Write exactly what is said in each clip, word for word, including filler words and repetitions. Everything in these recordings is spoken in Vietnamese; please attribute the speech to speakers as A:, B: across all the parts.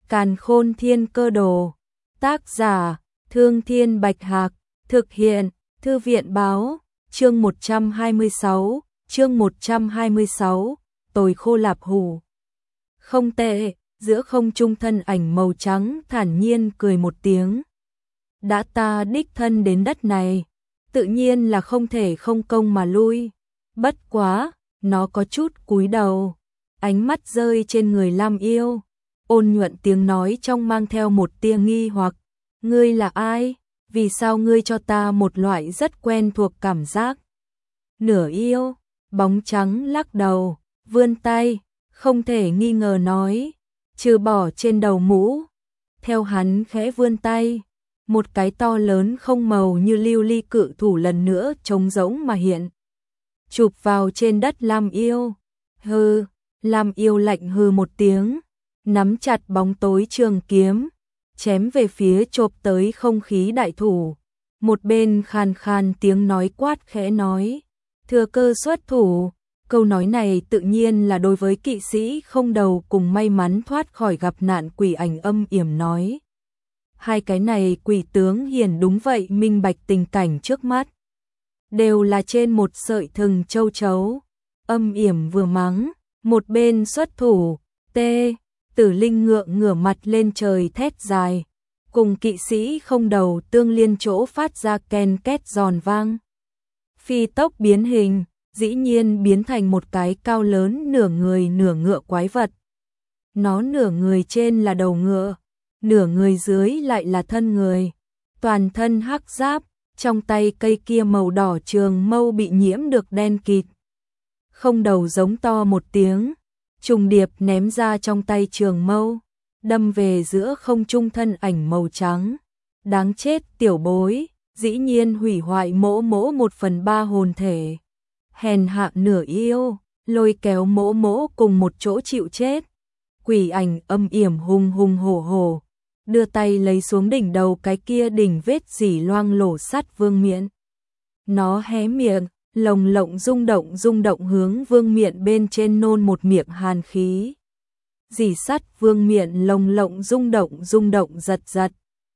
A: Càn Khôn Thiên Cơ Đồ. Tác giả: Thương Thiên Bạch Hạc. Thực hiện: Thư viện Báo. Chương một trăm hai mươi sáu, chương một trăm hai mươi sáu, Tồi Khô Lạp Hủ. Không tệ, giữa không trung thân ảnh màu trắng thản nhiên cười một tiếng. Đã ta đích thân đến đất này, tự nhiên là không thể không công mà lui. Bất quá, nó có chút cúi đầu, ánh mắt rơi trên người Lam Yêu, ôn nhuận tiếng nói trong mang theo một tia nghi hoặc. Ngươi là ai? Vì sao ngươi cho ta một loại rất quen thuộc cảm giác? Nửa yêu, bóng trắng lắc đầu, vươn tay, không thể nghi ngờ nói, trừ bỏ trên đầu mũ. Theo hắn khẽ vươn tay, một cái to lớn không màu như lưu ly cự thủ lần nữa trống rỗng mà hiện. Chụp vào trên đất Lam Yêu. Hừ, Lam Yêu lạnh hừ một tiếng, nắm chặt bóng tối trường kiếm, chém về phía chộp tới không khí đại thủ. Một bên khàn khàn tiếng nói quát khẽ nói, thừa cơ xuất thủ. Câu nói này tự nhiên là đối với kỵ sĩ không đầu cùng may mắn thoát khỏi gặp nạn quỷ ảnh âm yểm nói. Hai cái này quỷ tướng hiển đúng vậy minh bạch tình cảnh trước mắt, đều là trên một sợi thừng châu chấu. Âm yểm vừa mắng, một bên xuất thủ. Tê, Tử Linh ngượng ngửa mặt lên trời thét dài, cùng kỵ sĩ không đầu tương liên chỗ phát ra ken két giòn vang. Phi tốc biến hình, dĩ nhiên biến thành một cái cao lớn nửa người nửa ngựa quái vật. Nó nửa người trên là đầu ngựa, nửa người dưới lại là thân người, toàn thân hắc giáp, trong tay cây kia màu đỏ trường mâu bị nhiễm được đen kịt. Không đầu giống to một tiếng, trùng điệp ném ra trong tay trường mâu, đâm về giữa không trung thân ảnh màu trắng. Đáng chết tiểu bối, dĩ nhiên hủy hoại mỗ mỗ một phần ba hồn thể. Hèn hạ nửa yêu, lôi kéo mỗ mỗ cùng một chỗ chịu chết. Quỷ ảnh âm yểm hùng hùng hổ hổ, đưa tay lấy xuống đỉnh đầu cái kia đỉnh vết dỉ loang lổ sắt vương miện. Nó hé miệng, lồng lộng rung động rung động hướng vương miện bên trên nôn một miệng hàn khí. Dỉ sắt vương miện lồng lộng rung động rung động giật giật.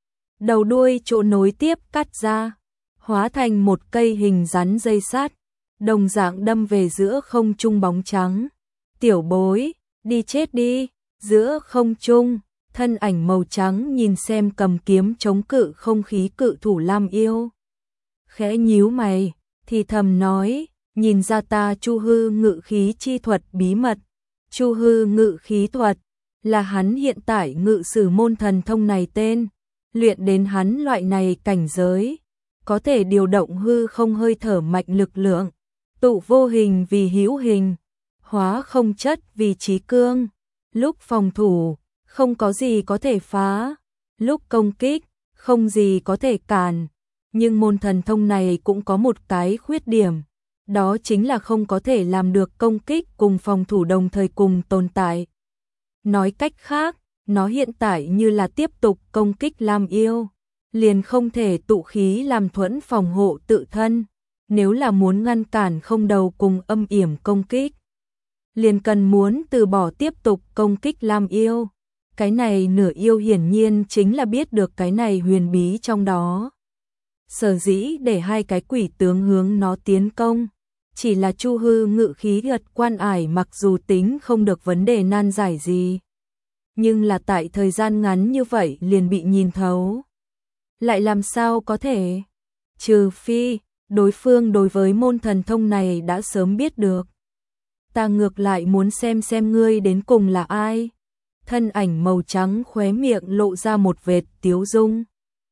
A: Đầu đuôi chỗ nối tiếp cắt ra, hóa thành một cây hình rắn dây sắt, đồng dạng đâm về giữa không trung bóng trắng. Tiểu bối, đi chết đi. Giữa không trung, thân ảnh màu trắng nhìn xem cầm kiếm chống cự không khí cự thủ Lam Yêu. Khẽ nhíu mày, thì thầm nói, nhìn ra ta Chu Hư ngự khí chi thuật bí mật. Chu Hư ngự khí thuật là hắn hiện tại ngự sử môn thần thông này tên, luyện đến hắn loại này cảnh giới, có thể điều động hư không hơi thở mạnh lực lượng, tụ vô hình vì hữu hình, hóa không chất vì trí cương. Lúc phòng thủ, không có gì có thể phá, lúc công kích, không gì có thể cản. Nhưng môn thần thông này cũng có một cái khuyết điểm, đó chính là không có thể làm được công kích cùng phòng thủ đồng thời cùng tồn tại. Nói cách khác, nó hiện tại như là tiếp tục công kích Lam Yêu, liền không thể tụ khí làm thuẫn phòng hộ tự thân. Nếu là muốn ngăn cản không đầu cùng âm yểm công kích, liền cần muốn từ bỏ tiếp tục công kích Lam Yêu. Cái này nửa yêu hiển nhiên chính là biết được cái này huyền bí trong đó. Sở dĩ để hai cái quỷ tướng hướng nó tiến công, chỉ là Chu Hư ngự khí gật quan ải mặc dù tính không được vấn đề nan giải gì, nhưng là tại thời gian ngắn như vậy liền bị nhìn thấu. Lại làm sao có thể? Trừ phi, đối phương đối với môn thần thông này đã sớm biết được. Ta ngược lại muốn xem xem ngươi đến cùng là ai. Thân ảnh màu trắng khóe miệng lộ ra một vệt tiếu dung.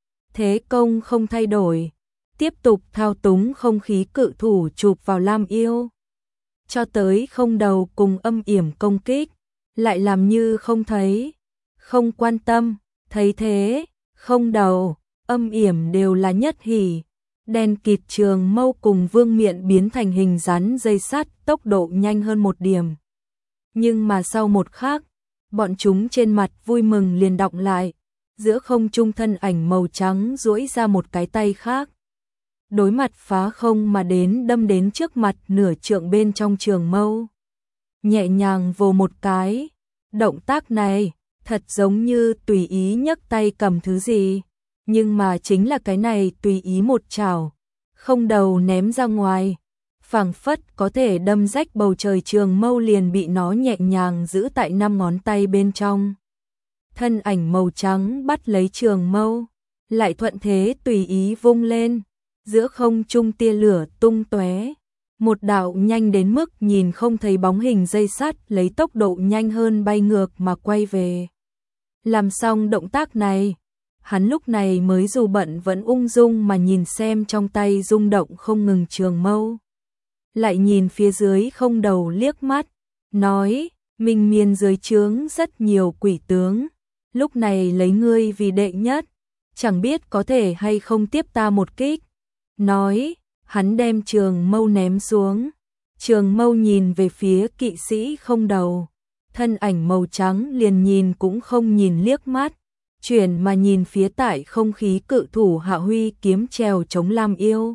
A: Thế công không thay đổi, tiếp tục thao túng không khí cự thủ chụp vào Lam Yêu. Cho tới không đầu cùng âm yểm công kích, lại làm như không thấy, không quan tâm. Thấy thế, không đầu, âm yểm đều là nhất hỉ. Đen kịt trường mâu cùng vương miện biến thành hình rắn dây sắt, tốc độ nhanh hơn một điểm. Nhưng mà sau một khắc, bọn chúng trên mặt vui mừng liền đọng lại. Giữa không trung thân ảnh màu trắng duỗi ra một cái tay khác, đối mặt phá không mà đến đâm đến trước mặt nửa trượng bên trong trường mâu. Nhẹ nhàng vồ một cái, động tác này thật giống như tùy ý nhấc tay cầm thứ gì, nhưng mà chính là cái này tùy ý một chảo, không đầu ném ra ngoài, phảng phất có thể đâm rách bầu trời, trường mâu liền bị nó nhẹ nhàng giữ tại năm ngón tay bên trong. Thân ảnh màu trắng bắt lấy trường mâu, lại thuận thế tùy ý vung lên, giữa không trung tia lửa tung tóe, một đạo nhanh đến mức nhìn không thấy bóng hình dây sắt lấy tốc độ nhanh hơn bay ngược mà quay về. Làm xong động tác này, hắn lúc này mới dù bận vẫn ung dung mà nhìn xem trong tay rung động không ngừng trường mâu. Lại nhìn phía dưới không đầu liếc mắt, nói, mình miền dưới trướng rất nhiều quỷ tướng, lúc này lấy ngươi vì đệ nhất, chẳng biết có thể hay không tiếp ta một kích. Nói, hắn đem trường mâu ném xuống, trường mâu nhìn về phía kỵ sĩ không đầu, thân ảnh màu trắng liền nhìn cũng không nhìn liếc mắt, chuyển mà nhìn phía tại không khí cự thủ Hạ Huy kiếm trèo chống Lam Yêu.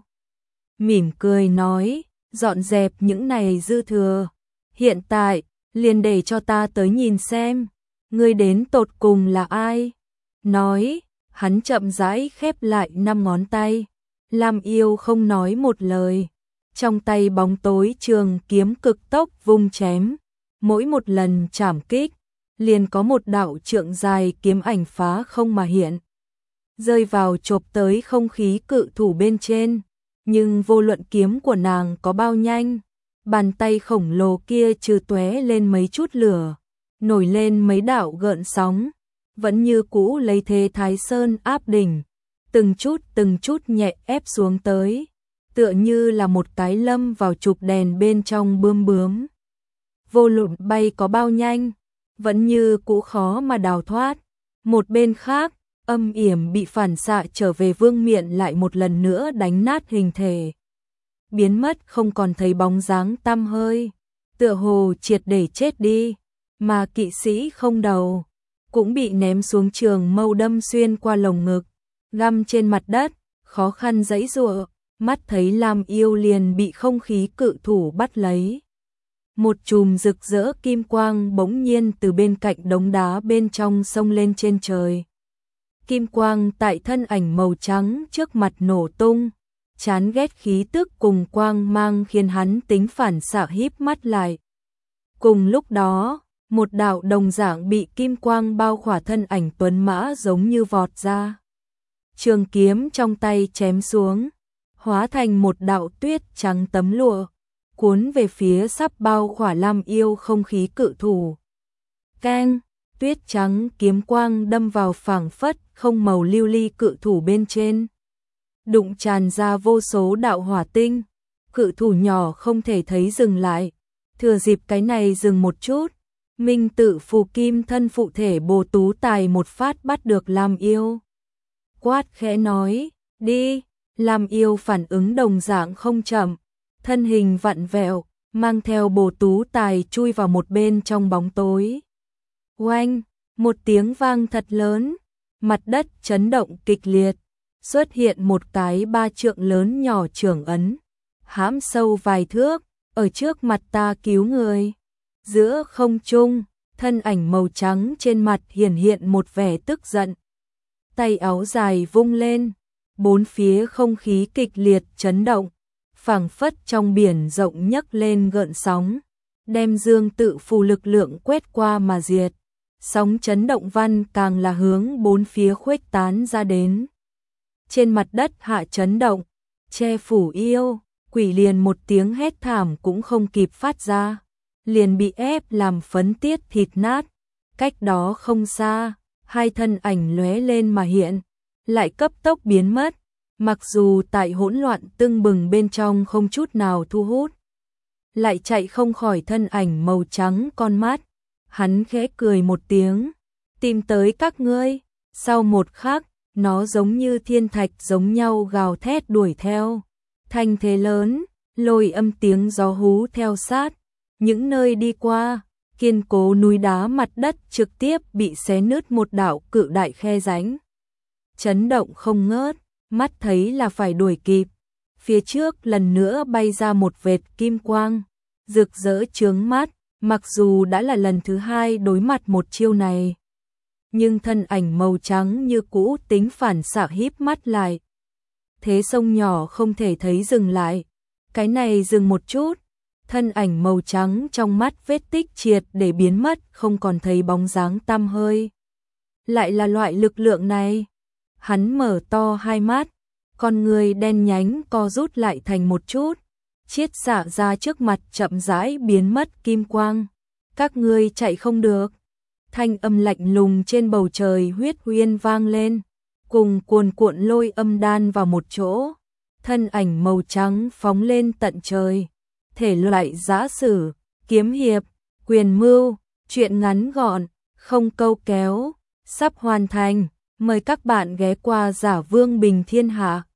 A: Mỉm cười nói, dọn dẹp những này dư thừa, hiện tại, liền để cho ta tới nhìn xem, ngươi đến tột cùng là ai. Nói, hắn chậm rãi khép lại năm ngón tay, Lam Yêu không nói một lời, trong tay bóng tối trường kiếm cực tốc vung chém, mỗi một lần chảm kích, liền có một đạo trượng dài kiếm ảnh phá không mà hiện, rơi vào chộp tới không khí cự thủ bên trên, nhưng vô luận kiếm của nàng có bao nhanh, bàn tay khổng lồ kia trừ tóe lên mấy chút lửa, nổi lên mấy đạo gợn sóng, vẫn như cũ lấy thế Thái Sơn áp đỉnh, từng chút từng chút nhẹ ép xuống tới, tựa như là một cái lâm vào trục đèn bên trong bướm bướm. Vô luận bay có bao nhanh, vẫn như cũ khó mà đào thoát. Một bên khác, âm yểm bị phản xạ trở về vương miện lại một lần nữa đánh nát hình thể, biến mất không còn thấy bóng dáng tăm hơi, tựa hồ triệt để chết đi, mà kỵ sĩ không đầu cũng bị ném xuống, trường mâu đâm xuyên qua lồng ngực, găm trên mặt đất, khó khăn giãy giụa, mắt thấy Lam Yêu liền bị không khí cự thủ bắt lấy. Một chùm rực rỡ kim quang bỗng nhiên từ bên cạnh đống đá bên trong xông lên trên trời. Kim quang tại thân ảnh màu trắng trước mặt nổ tung, chán ghét khí tức cùng quang mang khiến hắn tính phản xạ híp mắt lại. Cùng lúc đó, một đạo đồng dạng bị kim quang bao khỏa thân ảnh tuấn mã giống như vọt ra. Trường kiếm trong tay chém xuống, hóa thành một đạo tuyết trắng tấm lụa, cuốn về phía sắp bao khỏa Lam Yêu không khí cự thủ. Keng, tuyết trắng kiếm quang đâm vào phảng phất không màu lưu ly cự thủ bên trên, đụng tràn ra vô số đạo hỏa tinh, cự thủ nhỏ không thể thấy dừng lại, thừa dịp cái này dừng một chút, Minh Tự Phù Kim thân phụ thể Bồ Tú Tài một phát bắt được Lam Yêu. Quát khẽ nói, đi, Lam Yêu phản ứng đồng dạng không chậm, thân hình vặn vẹo, mang theo Bồ Tú Tài chui vào một bên trong bóng tối. Oanh, một tiếng vang thật lớn, mặt đất chấn động kịch liệt, xuất hiện một cái ba trượng lớn nhỏ trưởng ấn, hãm sâu vài thước, ở trước mặt ta cứu người. Giữa không trung, thân ảnh màu trắng trên mặt hiển hiện một vẻ tức giận. Tay áo dài vung lên, bốn phía không khí kịch liệt chấn động, phảng phất trong biển rộng nhấc lên gợn sóng, đem Dương Tự Phù lực lượng quét qua mà diệt. Sóng chấn động văn càng là hướng bốn phía khuếch tán ra đến. Trên mặt đất hạ chấn động, che phủ yêu, quỷ liền một tiếng hét thảm cũng không kịp phát ra, liền bị ép làm phấn tiết thịt nát. Cách đó không xa, hai thân ảnh lóe lên mà hiện, lại cấp tốc biến mất, mặc dù tại hỗn loạn tưng bừng bên trong không chút nào thu hút, lại chạy không khỏi thân ảnh màu trắng con mắt. Hắn khẽ cười một tiếng, tìm tới các ngươi. Sau một khắc, nó giống như thiên thạch giống nhau gào thét đuổi theo. Thanh thế lớn, lôi âm tiếng gió hú theo sát. Những nơi đi qua, kiên cố núi đá mặt đất trực tiếp bị xé nứt một đạo cự đại khe rãnh. Chấn động không ngớt, mắt thấy là phải đuổi kịp. Phía trước lần nữa bay ra một vệt kim quang, rực rỡ chướng mắt. Mặc dù đã là lần thứ hai đối mặt một chiêu này, nhưng thân ảnh màu trắng như cũ tính phản xạ híp mắt lại. Thế sông nhỏ không thể thấy dừng lại, cái này dừng một chút, thân ảnh màu trắng trong mắt vết tích triệt để biến mất, không còn thấy bóng dáng tăm hơi. Lại là loại lực lượng này. Hắn mở to hai mắt, con người đen nhánh co rút lại thành một chút, chiết xạ ra trước mặt chậm rãi biến mất kim quang. Các ngươi chạy không được. Thanh âm lạnh lùng trên bầu trời huyết uyên vang lên, cùng cuồn cuộn lôi âm đan vào một chỗ. Thân ảnh màu trắng phóng lên tận trời. Thể loại giã sử, kiếm hiệp, quyền mưu, truyện ngắn gọn, không câu kéo, sắp hoàn thành. Mời các bạn ghé qua Giả Vương Bình Thiên Hạ.